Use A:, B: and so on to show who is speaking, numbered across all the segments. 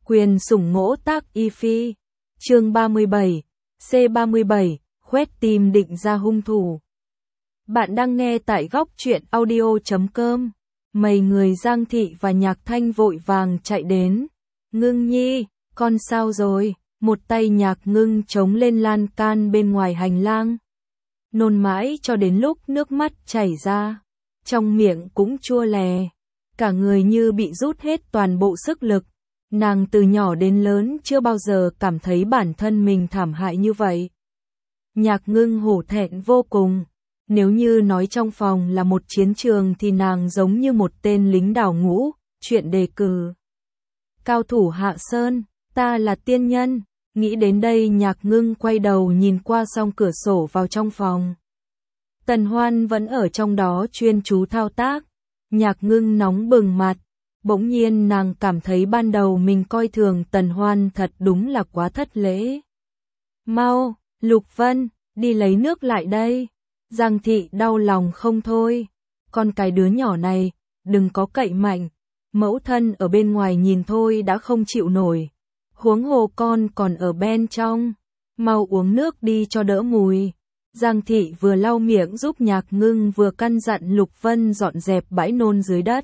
A: Quyền sủng ngỗ tác y phi. Chương 37, C37, khoét tìm định ra hung thủ. Bạn đang nghe tại góc truyện audio.com. Mấy người Giang Thị và Nhạc Thanh vội vàng chạy đến. Ngưng nhi, con sao rồi? Một tay Nhạc Ngưng chống lên lan can bên ngoài hành lang. Nôn mãi cho đến lúc nước mắt chảy ra. Trong miệng cũng chua lè. Cả người như bị rút hết toàn bộ sức lực. Nàng từ nhỏ đến lớn chưa bao giờ cảm thấy bản thân mình thảm hại như vậy. Nhạc Ngưng hổ thẹn vô cùng. Nếu như nói trong phòng là một chiến trường thì nàng giống như một tên lính đào ngũ, chuyện đề cử. Cao thủ Hạ Sơn, ta là tiên nhân. Nghĩ đến đây Nhạc Ngưng quay đầu nhìn qua song cửa sổ vào trong phòng. Tần Hoan vẫn ở trong đó chuyên chú thao tác. Nhạc Ngưng nóng bừng mặt. Bỗng nhiên nàng cảm thấy ban đầu mình coi thường Tần Hoan thật đúng là quá thất lễ. Mau, Lục Vân, đi lấy nước lại đây. Giang Thị đau lòng không thôi. Con cái đứa nhỏ này, đừng có cậy mạnh. Mẫu thân ở bên ngoài nhìn thôi đã không chịu nổi. Huống hồ con còn ở bên trong. Mau uống nước đi cho đỡ mùi. Giang Thị vừa lau miệng giúp Nhạc Ngưng vừa căn dặn Lục Vân dọn dẹp bãi nôn dưới đất.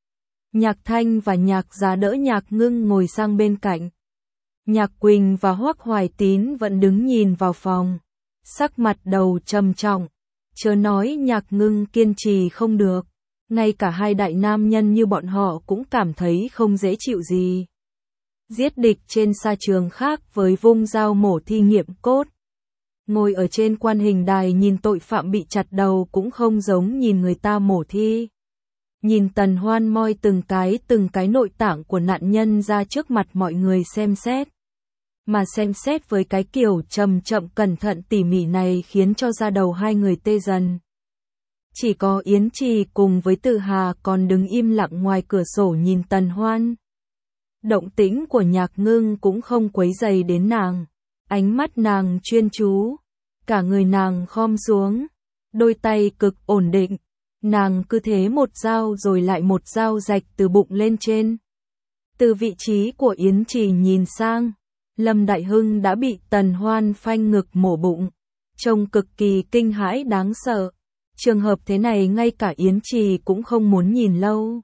A: Nhạc Thanh và Nhạc Giá đỡ Nhạc Ngưng ngồi sang bên cạnh. Nhạc Quỳnh và Hoắc Hoài Tín vẫn đứng nhìn vào phòng. Sắc mặt đầu trầm trọng. Chớ nói Nhạc Ngưng kiên trì không được. Ngay cả hai đại nam nhân như bọn họ cũng cảm thấy không dễ chịu gì. Giết địch trên sa trường khác với vung dao mổ thi nghiệm cốt. Ngồi ở trên quan hình đài nhìn tội phạm bị chặt đầu cũng không giống nhìn người ta mổ thi. Nhìn Tần Hoan moi từng cái nội tạng của nạn nhân ra trước mặt mọi người xem xét. Mà xem xét với cái kiểu chậm cẩn thận tỉ mỉ này khiến cho da đầu hai người tê dần. Chỉ có Yến Trì cùng với Từ Hà còn đứng im lặng ngoài cửa sổ nhìn Tần Hoan. Động tĩnh của Nhạc Ngưng cũng không quấy dày đến nàng. Ánh mắt nàng chuyên chú. Cả người nàng khom xuống. Đôi tay cực ổn định. Nàng cứ thế một dao rồi lại một dao rạch từ bụng lên trên. Từ vị trí của Yến Trì nhìn sang, Lâm Đại Hưng đã bị Tần Hoan phanh ngực mổ bụng. Trông cực kỳ kinh hãi đáng sợ. Trường hợp thế này ngay cả Yến Trì cũng không muốn nhìn lâu.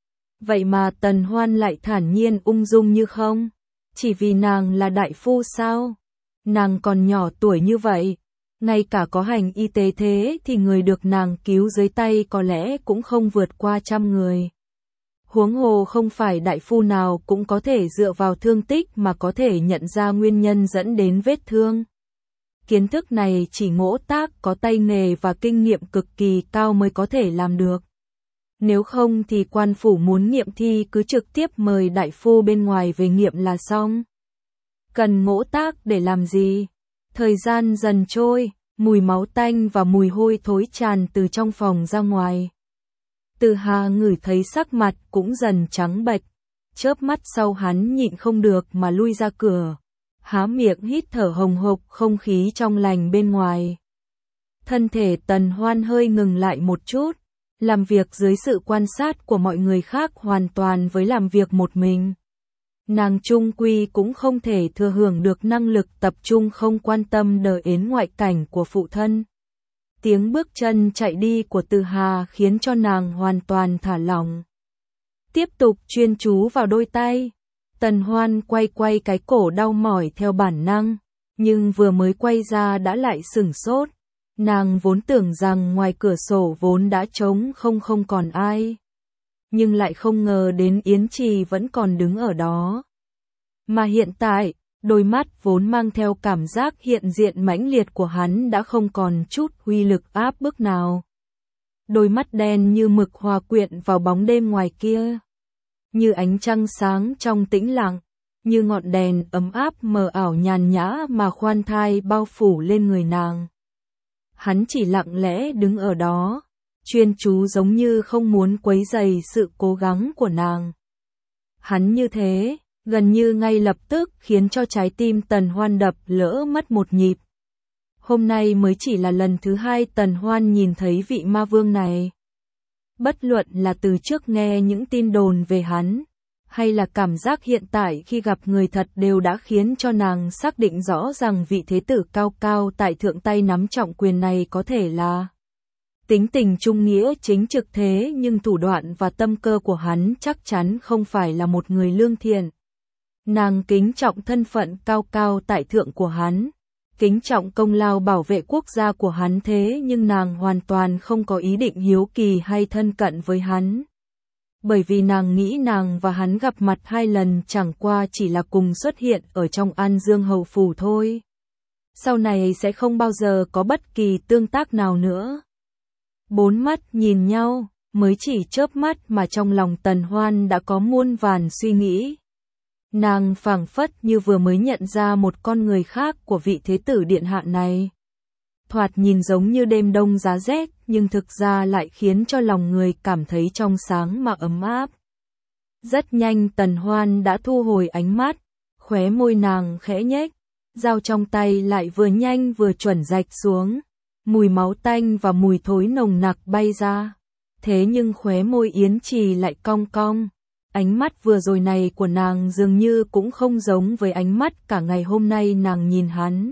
A: Vậy mà Tần Hoan lại thản nhiên ung dung như không. Chỉ vì nàng là đại phu sao? Nàng còn nhỏ tuổi như vậy. Ngay cả có hành y tế thế thì người được nàng cứu dưới tay có lẽ cũng không vượt qua 100 người. Huống hồ không phải đại phu nào cũng có thể dựa vào thương tích mà có thể nhận ra nguyên nhân dẫn đến vết thương. Kiến thức này chỉ ngỗ tác có tay nghề và kinh nghiệm cực kỳ cao mới có thể làm được. Nếu không thì quan phủ muốn nghiệm thi cứ trực tiếp mời đại phu bên ngoài về nghiệm là xong. Cần ngỗ tác để làm gì? Thời gian dần trôi, mùi máu tanh và mùi hôi thối tràn từ trong phòng ra ngoài. Từ Hà ngửi thấy sắc mặt cũng dần trắng bệch, chớp mắt sau hắn nhịn không được mà lui ra cửa, há miệng hít thở hồng hộc không khí trong lành bên ngoài. Thân thể Tần Hoan hơi ngừng lại một chút, làm việc dưới sự quan sát của mọi người khác hoàn toàn với làm việc một mình. Nàng chung quy cũng không thể thừa hưởng được năng lực tập trung không quan tâm đến ngoại cảnh của phụ thân. Tiếng bước chân chạy đi của Từ Hà khiến cho nàng hoàn toàn thả lỏng. Tiếp tục chuyên chú vào đôi tay. Tần Hoan quay cái cổ đau mỏi theo bản năng, nhưng vừa mới quay ra đã lại sửng sốt. Nàng vốn tưởng rằng ngoài cửa sổ vốn đã trống không còn ai. Nhưng lại không ngờ đến Yến Trì vẫn còn đứng ở đó. Mà hiện tại, đôi mắt vốn mang theo cảm giác hiện diện mãnh liệt của hắn đã không còn chút uy lực áp bức nào. Đôi mắt đen như mực hòa quyện vào bóng đêm ngoài kia. Như ánh trăng sáng trong tĩnh lặng, như ngọn đèn ấm áp mờ ảo nhàn nhã mà khoan thai bao phủ lên người nàng. Hắn chỉ lặng lẽ đứng ở đó, chuyên chú giống như không muốn quấy rầy sự cố gắng của nàng. Hắn như thế, gần như ngay lập tức khiến cho trái tim Tần Hoan đập lỡ mất một nhịp. Hôm nay mới chỉ là lần thứ hai Tần Hoan nhìn thấy vị ma vương này. Bất luận là từ trước nghe những tin đồn về hắn, hay là cảm giác hiện tại khi gặp người thật đều đã khiến cho nàng xác định rõ rằng vị thế tử cao cao tại thượng tay nắm trọng quyền này có thể là tính tình trung nghĩa chính trực, thế nhưng thủ đoạn và tâm cơ của hắn chắc chắn không phải là một người lương thiện. Nàng kính trọng thân phận cao cao tại thượng của hắn, kính trọng công lao bảo vệ quốc gia của hắn, thế nhưng nàng hoàn toàn không có ý định hiếu kỳ hay thân cận với hắn. Bởi vì nàng nghĩ nàng và hắn gặp mặt 2 lần chẳng qua chỉ là cùng xuất hiện ở trong An Dương Hầu Phủ thôi. Sau này sẽ không bao giờ có bất kỳ tương tác nào nữa. 4 mắt nhìn nhau, mới chỉ chớp mắt mà trong lòng Tần Hoan đã có muôn vàn suy nghĩ. Nàng phảng phất như vừa mới nhận ra một con người khác của vị thế tử điện hạ này. Thoạt nhìn giống như đêm đông giá rét, nhưng thực ra lại khiến cho lòng người cảm thấy trong sáng mà ấm áp. Rất nhanh Tần Hoan đã thu hồi ánh mắt, khóe môi nàng khẽ nhếch, dao trong tay lại vừa nhanh vừa chuẩn rạch xuống, mùi máu tanh và mùi thối nồng nặc bay ra. Thế nhưng khóe môi Yến Trì lại cong cong. Ánh mắt vừa rồi này của nàng dường như cũng không giống với ánh mắt cả ngày hôm nay nàng nhìn hắn.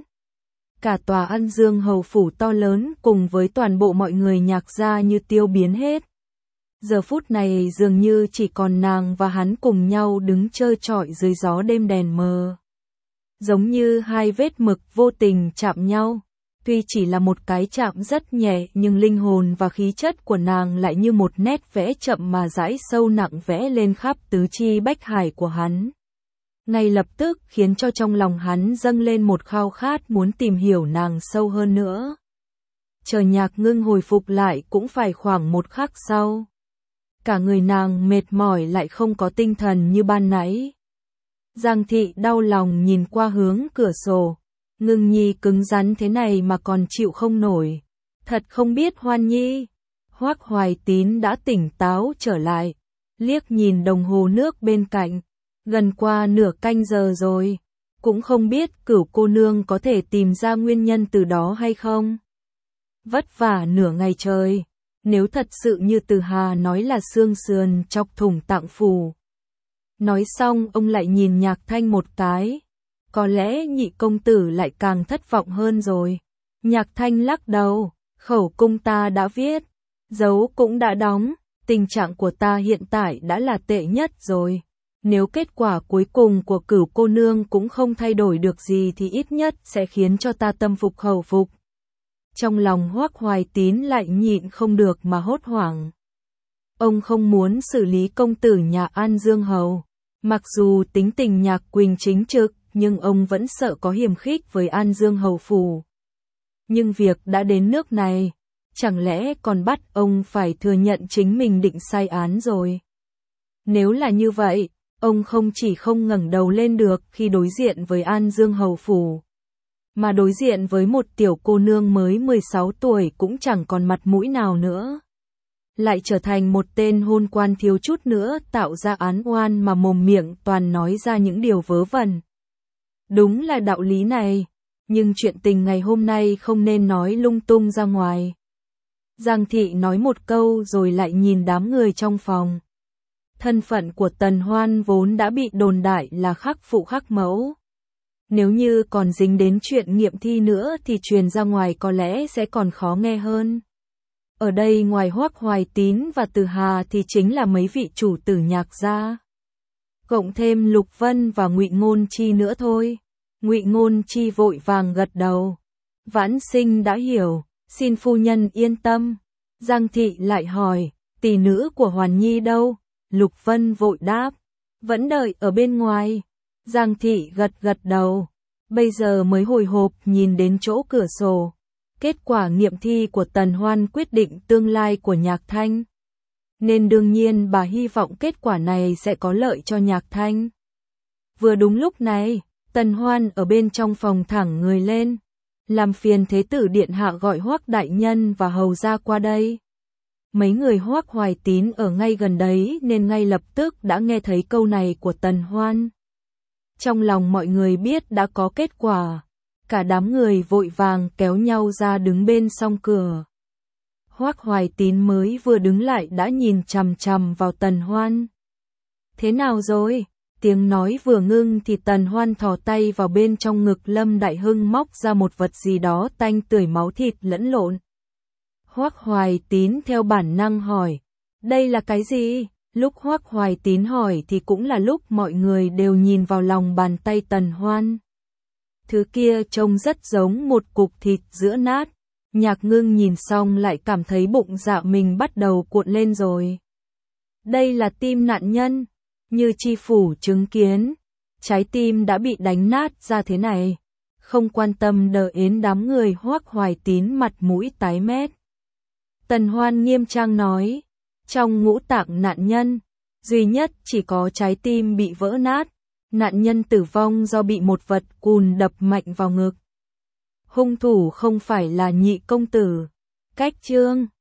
A: Cả tòa An Dương Hầu Phủ to lớn cùng với toàn bộ mọi người Nhạc gia như tiêu biến hết. Giờ phút này dường như chỉ còn nàng và hắn cùng nhau đứng trơ trọi dưới gió đêm đèn mờ. Giống như 2 vết mực vô tình chạm nhau. Tuy chỉ là một cái chạm rất nhẹ nhưng linh hồn và khí chất của nàng lại như một nét vẽ chậm mà dãi sâu nặng vẽ lên khắp tứ chi bách hải của hắn. Ngay lập tức khiến cho trong lòng hắn dâng lên một khao khát muốn tìm hiểu nàng sâu hơn nữa. Chờ Nhạc Ngưng hồi phục lại cũng phải khoảng 1 khắc sau. Cả người nàng mệt mỏi lại không có tinh thần như ban nãy. Giang Thị đau lòng nhìn qua hướng cửa sổ. Ngưng Nhi cứng rắn thế này mà còn chịu không nổi. Thật không biết Hoan Nhi. Hoắc Hoài Tín đã tỉnh táo trở lại. Liếc nhìn đồng hồ nước bên cạnh. Gần qua nửa canh giờ rồi. Cũng không biết Cửu cô nương có thể tìm ra nguyên nhân từ đó hay không. Vất vả nửa ngày trời. Nếu thật sự như Từ Hà nói là xương sườn chọc thủng tạng phủ. Nói xong ông lại nhìn Nhạc Thanh một cái. Có lẽ nhị công tử lại càng thất vọng hơn rồi. Nhạc Thanh lắc đầu, khẩu cung ta đã viết, dấu cũng đã đóng, tình trạng của ta hiện tại đã là tệ nhất rồi. Nếu kết quả cuối cùng của Cửu cô nương cũng không thay đổi được gì thì ít nhất sẽ khiến cho ta tâm phục khẩu phục. Trong lòng Hoắc Hoài Tín lại nhịn không được mà hốt hoảng. Ông không muốn xử lý công tử nhà An Dương Hầu. Mặc dù tính tình Nhạc Quỳnh chính trực, nhưng ông vẫn sợ có hiềm khích với An Dương Hầu Phủ. Nhưng việc đã đến nước này, chẳng lẽ còn bắt ông phải thừa nhận chính mình định sai án rồi? Nếu là như vậy, ông không chỉ không ngẩng đầu lên được khi đối diện với An Dương Hầu Phủ, mà đối diện với một tiểu cô nương mới 16 tuổi cũng chẳng còn mặt mũi nào nữa. Lại trở thành một tên hôn quan thiếu chút nữa tạo ra án oan mà mồm miệng toàn nói ra những điều vớ vẩn. Đúng là đạo lý này, nhưng chuyện tình ngày hôm nay không nên nói lung tung ra ngoài. Giang Thị nói một câu rồi lại nhìn đám người trong phòng. Thân phận của Tần Hoan vốn đã bị đồn đại là khắc phụ khắc mẫu. Nếu như còn dính đến chuyện nghiệm thi nữa thì truyền ra ngoài có lẽ sẽ còn khó nghe hơn. Ở đây ngoài Hoắc Hoài Tín và Từ Hà thì chính là mấy vị chủ tử Nhạc gia. Cộng thêm Lục Vân và Ngụy Ngôn Chi nữa thôi. Ngụy Ngôn Chi vội vàng gật đầu. Vãn Sinh đã hiểu, xin phu nhân yên tâm. Giang Thị lại hỏi, tỷ nữ của Hoàn Nhi đâu? Lục Vân vội đáp, vẫn đợi ở bên ngoài. Giang Thị gật gật đầu, bây giờ mới hồi hộp nhìn đến chỗ cửa sổ. Kết quả nghiệm thi của Tần Hoan quyết định tương lai của Nhạc Thanh. Nên đương nhiên bà hy vọng kết quả này sẽ có lợi cho Nhạc Thanh. Vừa đúng lúc này, Tần Hoan ở bên trong phòng thẳng người lên. Làm phiền thế tử điện hạ gọi Hoắc đại nhân và hầu ra qua đây. Mấy người Hoắc Hoài Tín ở ngay gần đấy nên ngay lập tức đã nghe thấy câu này của Tần Hoan. Trong lòng mọi người biết đã có kết quả. Cả đám người vội vàng kéo nhau ra đứng bên song cửa. Hoắc Hoài Tín mới vừa đứng lại đã nhìn chằm chằm vào Tần Hoan. Thế nào rồi? Tiếng nói vừa ngưng thì Tần Hoan thò tay vào bên trong ngực Lâm Đại Hưng móc ra một vật gì đó tanh tưởi máu thịt lẫn lộn. Hoắc Hoài Tín theo bản năng hỏi, đây là cái gì? Lúc Hoắc Hoài Tín hỏi thì cũng là lúc mọi người đều nhìn vào lòng bàn tay Tần Hoan. Thứ kia trông rất giống một cục thịt giữa nát. Nhạc Ngưng nhìn xong lại cảm thấy bụng dạ mình bắt đầu cuộn lên rồi. Đây là tim nạn nhân. Như Chi Phủ chứng kiến, trái tim đã bị đánh nát ra thế này. Không quan tâm đờ ến đám người, Hoắc Hoài Tín mặt mũi tái mét. Tần Hoan nghiêm trang nói, trong ngũ tạng nạn nhân, duy nhất chỉ có trái tim bị vỡ nát. Nạn nhân tử vong do bị một vật cùn đập mạnh vào ngực. Hung thủ không phải là Nhị công tử. Cách chương